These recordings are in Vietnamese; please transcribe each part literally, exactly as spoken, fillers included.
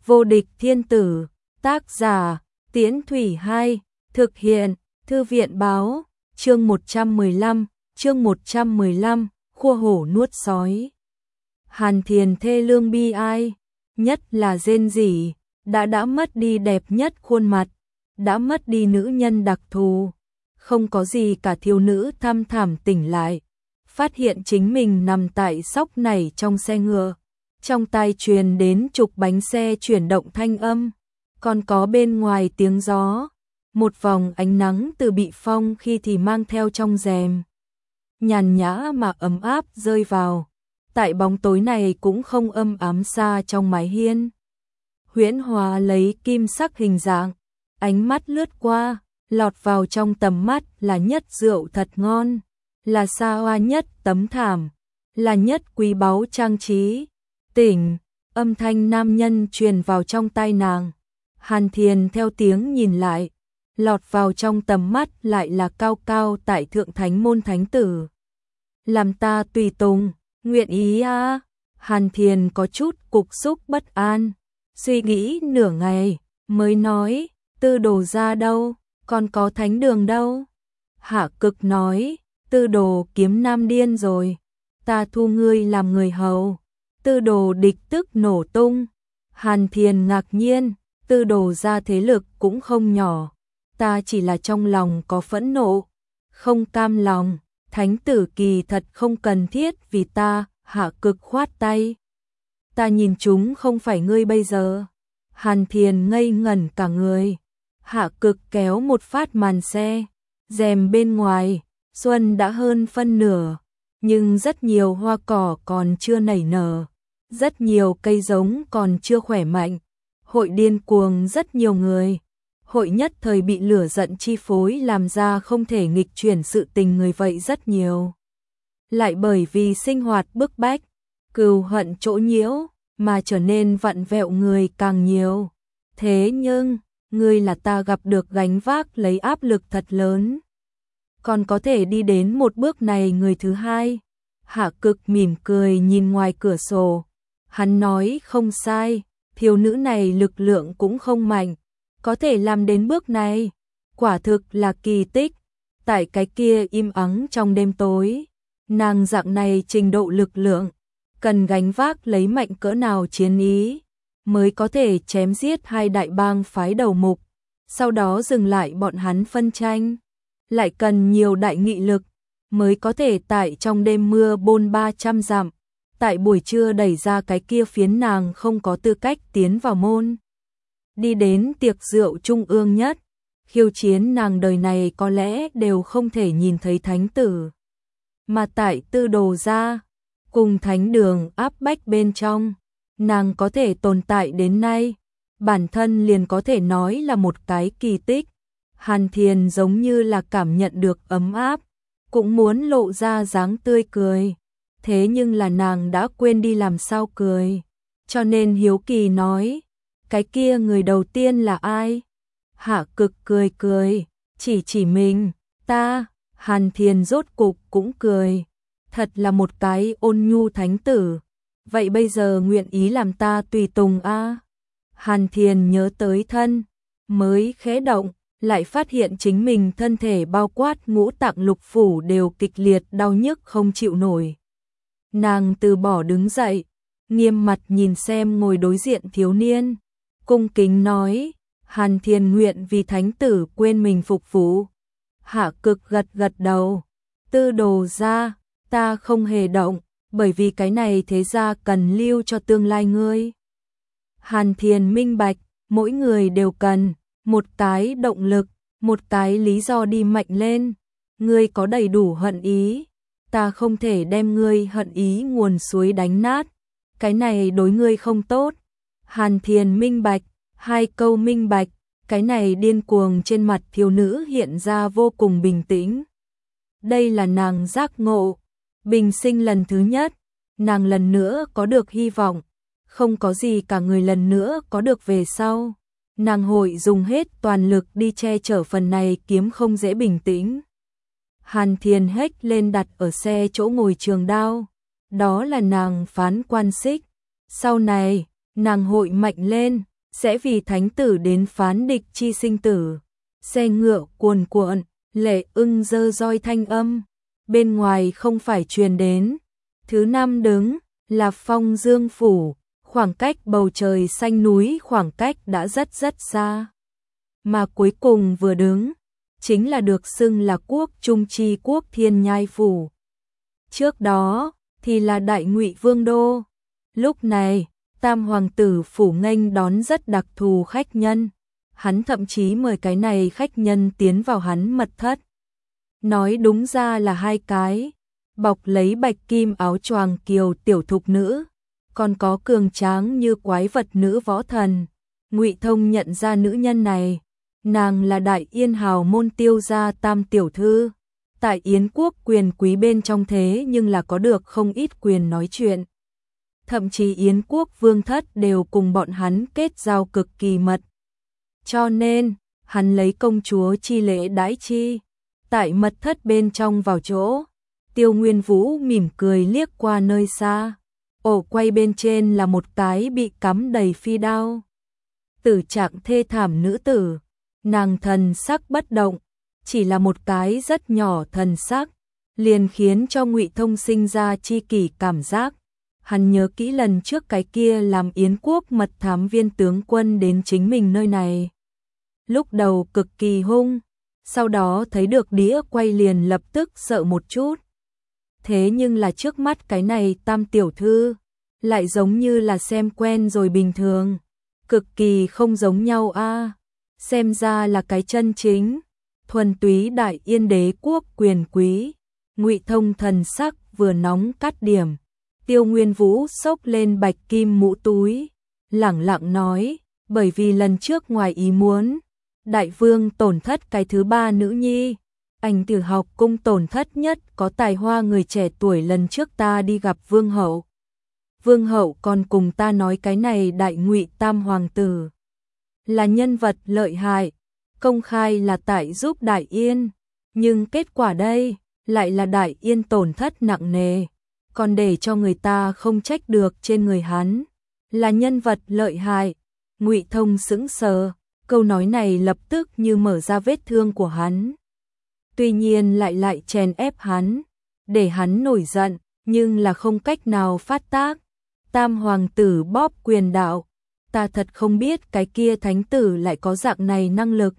Vô địch thiên tử, tác giả, Tiễn Thủy Hai, thực hiện, Thư viện báo, chương một trăm mười lăm, chương một trăm mười lăm, khua hổ nuốt sói. Hàn Thiền thê lương bi ai, nhất là rên rỉ, đã đã mất đi đẹp nhất khuôn mặt, đã mất đi nữ nhân đặc thù. Không có gì cả, thiếu nữ thăm thẳm tỉnh lại, phát hiện chính mình nằm tại sóc này trong xe ngựa. Trong tai truyền đến trục bánh xe chuyển động thanh âm, còn có bên ngoài tiếng gió, một vòng ánh nắng từ bị phong khi thì mang theo trong rèm. Nhàn nhã mà ấm áp rơi vào, tại bóng tối này cũng không âm ám xa trong mái hiên. Huyễn Hòa lấy kim sắc hình dạng, ánh mắt lướt qua, lọt vào trong tầm mắt là nhất rượu thật ngon, là xa hoa nhất tấm thảm, là nhất quý báu trang trí. Tỉnh, âm thanh nam nhân truyền vào trong tai nàng. Hàn Thiền theo tiếng nhìn lại, lọt vào trong tầm mắt lại là cao cao tại thượng thánh môn thánh tử. Làm ta tùy tùng, nguyện ý à? Hàn Thiền có chút cục xúc bất an, suy nghĩ nửa ngày, mới nói, Tư Đồ ra đâu, còn có thánh đường đâu? Hạ Cực nói, Tư Đồ kiếm nam điên rồi, ta thu ngươi làm người hầu. Tư Đồ địch tức nổ tung. Hàn Thiền ngạc nhiên, Tư Đồ ra thế lực cũng không nhỏ, ta chỉ là trong lòng có phẫn nộ, không cam lòng, thánh tử kỳ thật không cần thiết vì ta. Hạ Cực khoát tay, ta nhìn chúng không phải ngươi bây giờ. Hàn Thiền ngây ngẩn cả người. Hạ Cực kéo một phát màn xe, rèm bên ngoài, xuân đã hơn phân nửa, nhưng rất nhiều hoa cỏ còn chưa nảy nở, rất nhiều cây giống còn chưa khỏe mạnh. Hội điên cuồng rất nhiều người, hội nhất thời bị lửa giận chi phối làm ra không thể nghịch chuyển sự tình người vậy rất nhiều. Lại bởi vì sinh hoạt bức bách, cừu hận chỗ nhiễu, mà trở nên vặn vẹo người càng nhiều. Thế nhưng, ngươi là ta gặp được gánh vác lấy áp lực thật lớn. Còn có thể đi đến một bước này người thứ hai. Hạ Cực mỉm cười nhìn ngoài cửa sổ. Hắn nói không sai, thiếu nữ này lực lượng cũng không mạnh, có thể làm đến bước này, quả thực là kỳ tích. Tại cái kia im ắng trong đêm tối, nàng dạng này trình độ lực lượng, cần gánh vác lấy mạnh cỡ nào chiến ý, mới có thể chém giết hai đại bang phái đầu mục, sau đó dừng lại bọn hắn phân tranh. Lại cần nhiều đại nghị lực, mới có thể tại trong đêm mưa bôn ba trăm dặm, tại buổi trưa đẩy ra cái kia phiến nàng không có tư cách tiến vào môn. Đi đến tiệc rượu trung ương nhất, khiêu chiến nàng đời này có lẽ đều không thể nhìn thấy thánh tử. Mà tại Tư Đồ ra, cùng thánh đường áp bách bên trong, nàng có thể tồn tại đến nay, bản thân liền có thể nói là một cái kỳ tích. Hàn Thiền giống như là cảm nhận được ấm áp, cũng muốn lộ ra dáng tươi cười. Thế nhưng là nàng đã quên đi làm sao cười, cho nên hiếu kỳ nói, cái kia người đầu tiên là ai? Hạ Cực cười cười, chỉ chỉ mình, ta. Hàn Thiền rốt cục cũng cười, thật là một cái ôn nhu thánh tử, vậy bây giờ nguyện ý làm ta tùy tùng a? À? Hàn Thiền nhớ tới thân, mới khẽ động, lại phát hiện chính mình thân thể bao quát ngũ tạng lục phủ đều kịch liệt đau nhức không chịu nổi. Nàng từ bỏ đứng dậy, nghiêm mặt nhìn xem ngồi đối diện thiếu niên, cung kính nói, Hàn Thiền nguyện vì thánh tử quên mình phục vụ. Hạ Cực gật gật đầu, Tư Đồ ra, ta không hề động, bởi vì cái này thế ra cần lưu cho tương lai ngươi. Hàn Thiền minh bạch, mỗi người đều cần một cái động lực, một cái lý do đi mạnh lên. Ngươi có đầy đủ hận ý, ta không thể đem ngươi hận ý nguồn suối đánh nát, cái này đối ngươi không tốt. Hàn Thiền minh bạch, hai câu minh bạch, cái này điên cuồng trên mặt thiếu nữ hiện ra vô cùng bình tĩnh. Đây là nàng giác ngộ, bình sinh lần thứ nhất, nàng lần nữa có được hy vọng, không có gì cả người lần nữa có được về sau. Nàng hội dùng hết toàn lực đi che chở phần này kiếm không dễ bình tĩnh. Hàn Thiền hếch lên đặt ở xe chỗ ngồi trường đao, đó là nàng phán quan xích. Sau này, nàng hội mạnh lên, sẽ vì thánh tử đến phán địch chi sinh tử. Xe ngựa cuồn cuộn, Lệ Ưng giơ roi thanh âm, bên ngoài không phải truyền đến. Thứ năm đứng là Phong Dương phủ, khoảng cách bầu trời xanh núi khoảng cách đã rất rất xa. Mà cuối cùng vừa đứng, chính là được xưng là quốc trung chi quốc Thiên Nhai phủ. Trước đó thì là Đại Ngụy Vương đô. Lúc này, Tam hoàng tử phủ nghênh đón rất đặc thù khách nhân. Hắn thậm chí mời cái này khách nhân tiến vào hắn mật thất. Nói đúng ra là hai cái, bọc lấy bạch kim áo choàng kiều tiểu thục nữ, còn có cường tráng như quái vật nữ võ thần. Ngụy Thông nhận ra nữ nhân này, nàng là Đại Yên hào môn Tiêu gia tam tiểu thư, tại Yến quốc quyền quý bên trong thế nhưng là có được không ít quyền nói chuyện. Thậm chí Yến quốc vương thất đều cùng bọn hắn kết giao cực kỳ mật. Cho nên, hắn lấy công chúa chi lễ đãi chi, tại mật thất bên trong vào chỗ. Tiêu Nguyên Vũ mỉm cười liếc qua nơi xa, ổ quay bên trên là một cái bị cắm đầy phi đao. Tử trạng thê thảm nữ tử, nàng thần sắc bất động, chỉ là một cái rất nhỏ thần sắc, liền khiến cho Ngụy Thông sinh ra chi kỷ cảm giác. Hắn nhớ kỹ lần trước cái kia làm Yến quốc mật thám viên tướng quân đến chính mình nơi này. Lúc đầu cực kỳ hung, sau đó thấy được đĩa quay liền lập tức sợ một chút. Thế nhưng là trước mắt cái này tam tiểu thư, lại giống như là xem quen rồi bình thường. Cực kỳ không giống nhau a à. Xem ra là cái chân chính, thuần túy Đại Yên đế quốc quyền quý. Ngụy Thông thần sắc vừa nóng cắt điểm. Tiêu Nguyên Vũ xốc lên bạch kim mũ túi, lẳng lặng nói, bởi vì lần trước ngoài ý muốn, đại vương tổn thất cái thứ ba nữ nhi, anh Tử học cung tổn thất nhất có tài hoa người trẻ tuổi lần trước ta đi gặp vương hậu. Vương hậu còn cùng ta nói cái này Đại Ngụy tam hoàng tử là nhân vật lợi hại, công khai là tại giúp Đại Yên, nhưng kết quả đây lại là Đại Yên tổn thất nặng nề. Còn để cho người ta không trách được trên người hắn, là nhân vật lợi hại. Ngụy Thông sững sờ, câu nói này lập tức như mở ra vết thương của hắn. Tuy nhiên lại lại chèn ép hắn, để hắn nổi giận, nhưng là không cách nào phát tác. Tam hoàng tử bóp quyền đạo, ta thật không biết cái kia thánh tử lại có dạng này năng lực.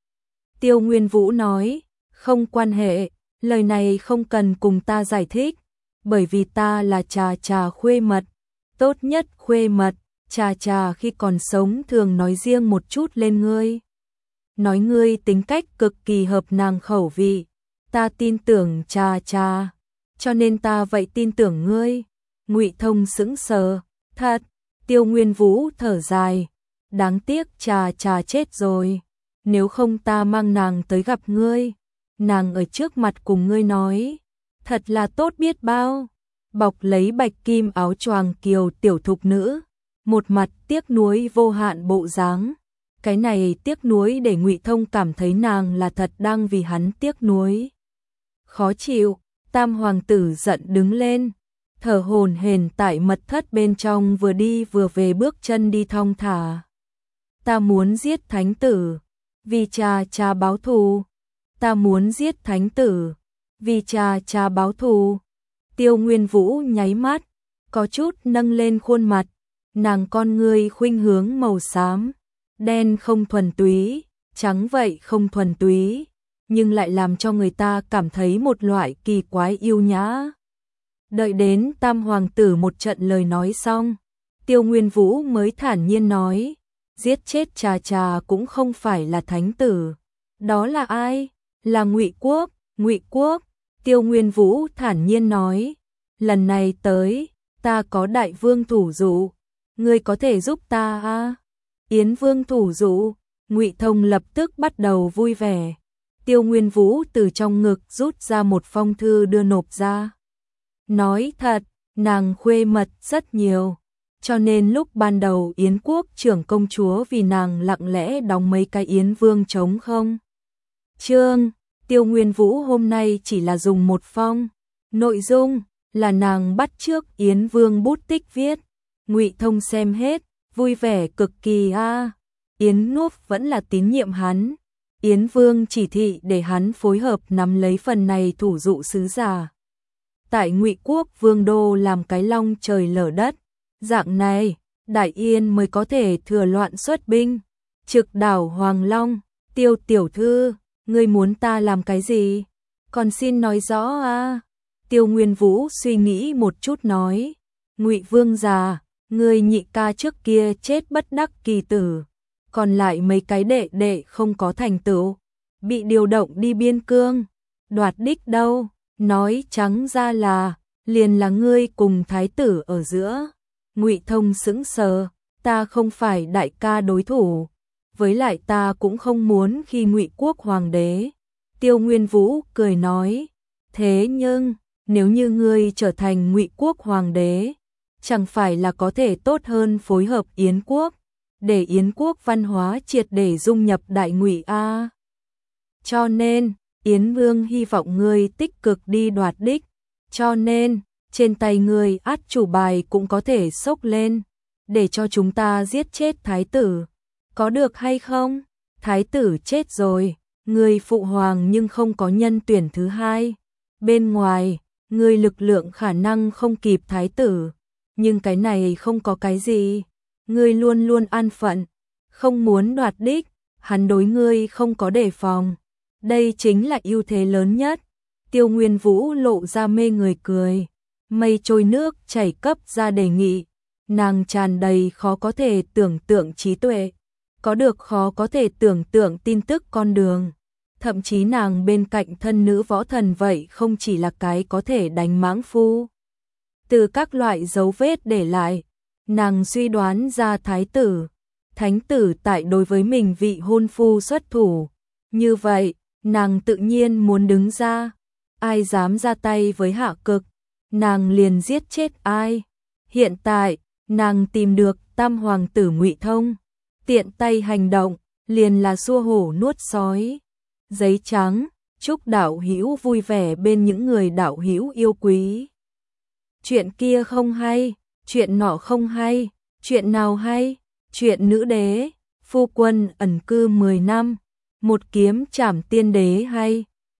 Tiêu Nguyên Vũ nói, không quan hệ, lời này không cần cùng ta giải thích. Bởi vì ta là Trà Trà khuê mật, tốt nhất khuê mật, Trà Trà khi còn sống thường nói riêng một chút lên ngươi. Nói ngươi tính cách cực kỳ hợp nàng khẩu vị, ta tin tưởng Trà Trà, cho nên ta vậy tin tưởng ngươi. Ngụy Thông sững sờ, thật. Tiêu Nguyên Vũ thở dài, đáng tiếc Trà Trà chết rồi, nếu không ta mang nàng tới gặp ngươi, nàng ở trước mặt cùng ngươi nói. Thật là tốt biết bao. Bọc lấy bạch kim áo choàng kiều tiểu thục nữ, một mặt tiếc nuối vô hạn bộ dáng. Cái này tiếc nuối để Ngụy Thông cảm thấy nàng là thật đang vì hắn tiếc nuối. Khó chịu, tam hoàng tử giận đứng lên, thở hổn hển tại mật thất bên trong vừa đi vừa về bước chân đi thong thả. Ta muốn giết thánh tử, vì Trà Trà báo thù. Ta muốn giết thánh tử, vì Trà Trà báo thù. Tiêu Nguyên Vũ nháy mắt, có chút nâng lên khuôn mặt, nàng con ngươi khuynh hướng màu xám, đen không thuần túy, trắng vậy không thuần túy, nhưng lại làm cho người ta cảm thấy một loại kỳ quái yêu nhã. Đợi đến tam hoàng tử một trận lời nói xong, Tiêu Nguyên Vũ mới thản nhiên nói, giết chết Trà Trà cũng không phải là thánh tử. Đó là ai? Là Ngụy Quốc. Ngụy Quốc. Tiêu Nguyên Vũ thản nhiên nói, lần này tới, ta có đại vương thủ dụ, ngươi có thể giúp ta à? Yến vương thủ dụ. Ngụy Thông lập tức bắt đầu vui vẻ. Tiêu Nguyên Vũ từ trong ngực rút ra một phong thư đưa nộp ra. Nói thật, nàng khuê mật rất nhiều, cho nên lúc ban đầu Yến quốc trưởng công chúa vì nàng lặng lẽ đóng mấy cái Yến vương trống không. Chương, Tiêu Nguyên Vũ hôm nay chỉ là dùng một phong, nội dung là nàng bắt chước Yến vương bút tích viết. Ngụy Thông xem hết, vui vẻ cực kỳ a. Yến Nuốt vẫn là tín nhiệm hắn. Yến Vương chỉ thị để hắn phối hợp nắm lấy phần này thủ dụ sứ giả. Tại Ngụy Quốc Vương đô làm cái long trời lở đất, dạng này, Đại Yên mới có thể thừa loạn xuất binh, trực đảo Hoàng Long. Tiêu tiểu thư, ngươi muốn ta làm cái gì? Còn xin nói rõ a. Tiêu Nguyên Vũ suy nghĩ một chút nói, Ngụy Vương già, ngươi nhị ca trước kia chết bất đắc kỳ tử, còn lại mấy cái đệ đệ không có thành tựu, bị điều động đi biên cương, đoạt đích đâu, nói trắng ra là, liền là ngươi cùng thái tử ở giữa. Ngụy Thông sững sờ, ta không phải đại ca đối thủ, với lại ta cũng không muốn khi Ngụy Quốc hoàng đế. Tiêu Nguyên Vũ cười nói, thế nhưng, nếu như ngươi trở thành Ngụy Quốc hoàng đế, chẳng phải là có thể tốt hơn phối hợp Yến Quốc, để Yến Quốc văn hóa triệt để dung nhập Đại Ngụy a. Cho nên, Yến Vương hy vọng ngươi tích cực đi đoạt đích, cho nên, trên tay ngươi át chủ bài cũng có thể xốc lên, để cho chúng ta giết chết thái tử. Có được hay không? Thái tử chết rồi, ngươi phụ hoàng nhưng không có nhân tuyển thứ hai. Bên ngoài, ngươi lực lượng khả năng không kịp thái tử, nhưng cái này không có cái gì. Ngươi luôn luôn an phận, không muốn đoạt đích, hắn đối ngươi không có đề phòng. Đây chính là ưu thế lớn nhất. Tiêu Nguyên Vũ lộ ra mê người cười, mây trôi nước chảy cấp ra đề nghị. Nàng tràn đầy khó có thể tưởng tượng trí tuệ, có được khó có thể tưởng tượng tin tức con đường. Thậm chí nàng bên cạnh thân nữ võ thần vậy không chỉ là cái có thể đánh mãng phu. Từ các loại dấu vết để lại, nàng suy đoán ra thái tử, thánh tử tại đối với mình vị hôn phu xuất thủ. Như vậy, nàng tự nhiên muốn đứng ra, ai dám ra tay với hạ cực, nàng liền giết chết ai. Hiện tại, nàng tìm được tam hoàng tử Ngụy Thông, tiện tay hành động, liền là xua hổ nuốt sói. Giấy trắng, chúc đạo hữu vui vẻ bên những người đạo hữu yêu quý. Chuyện kia không hay, chuyện nọ không hay, chuyện nào hay? Chuyện nữ đế, phu quân ẩn cư mười năm, một kiếm trảm tiên đế hay.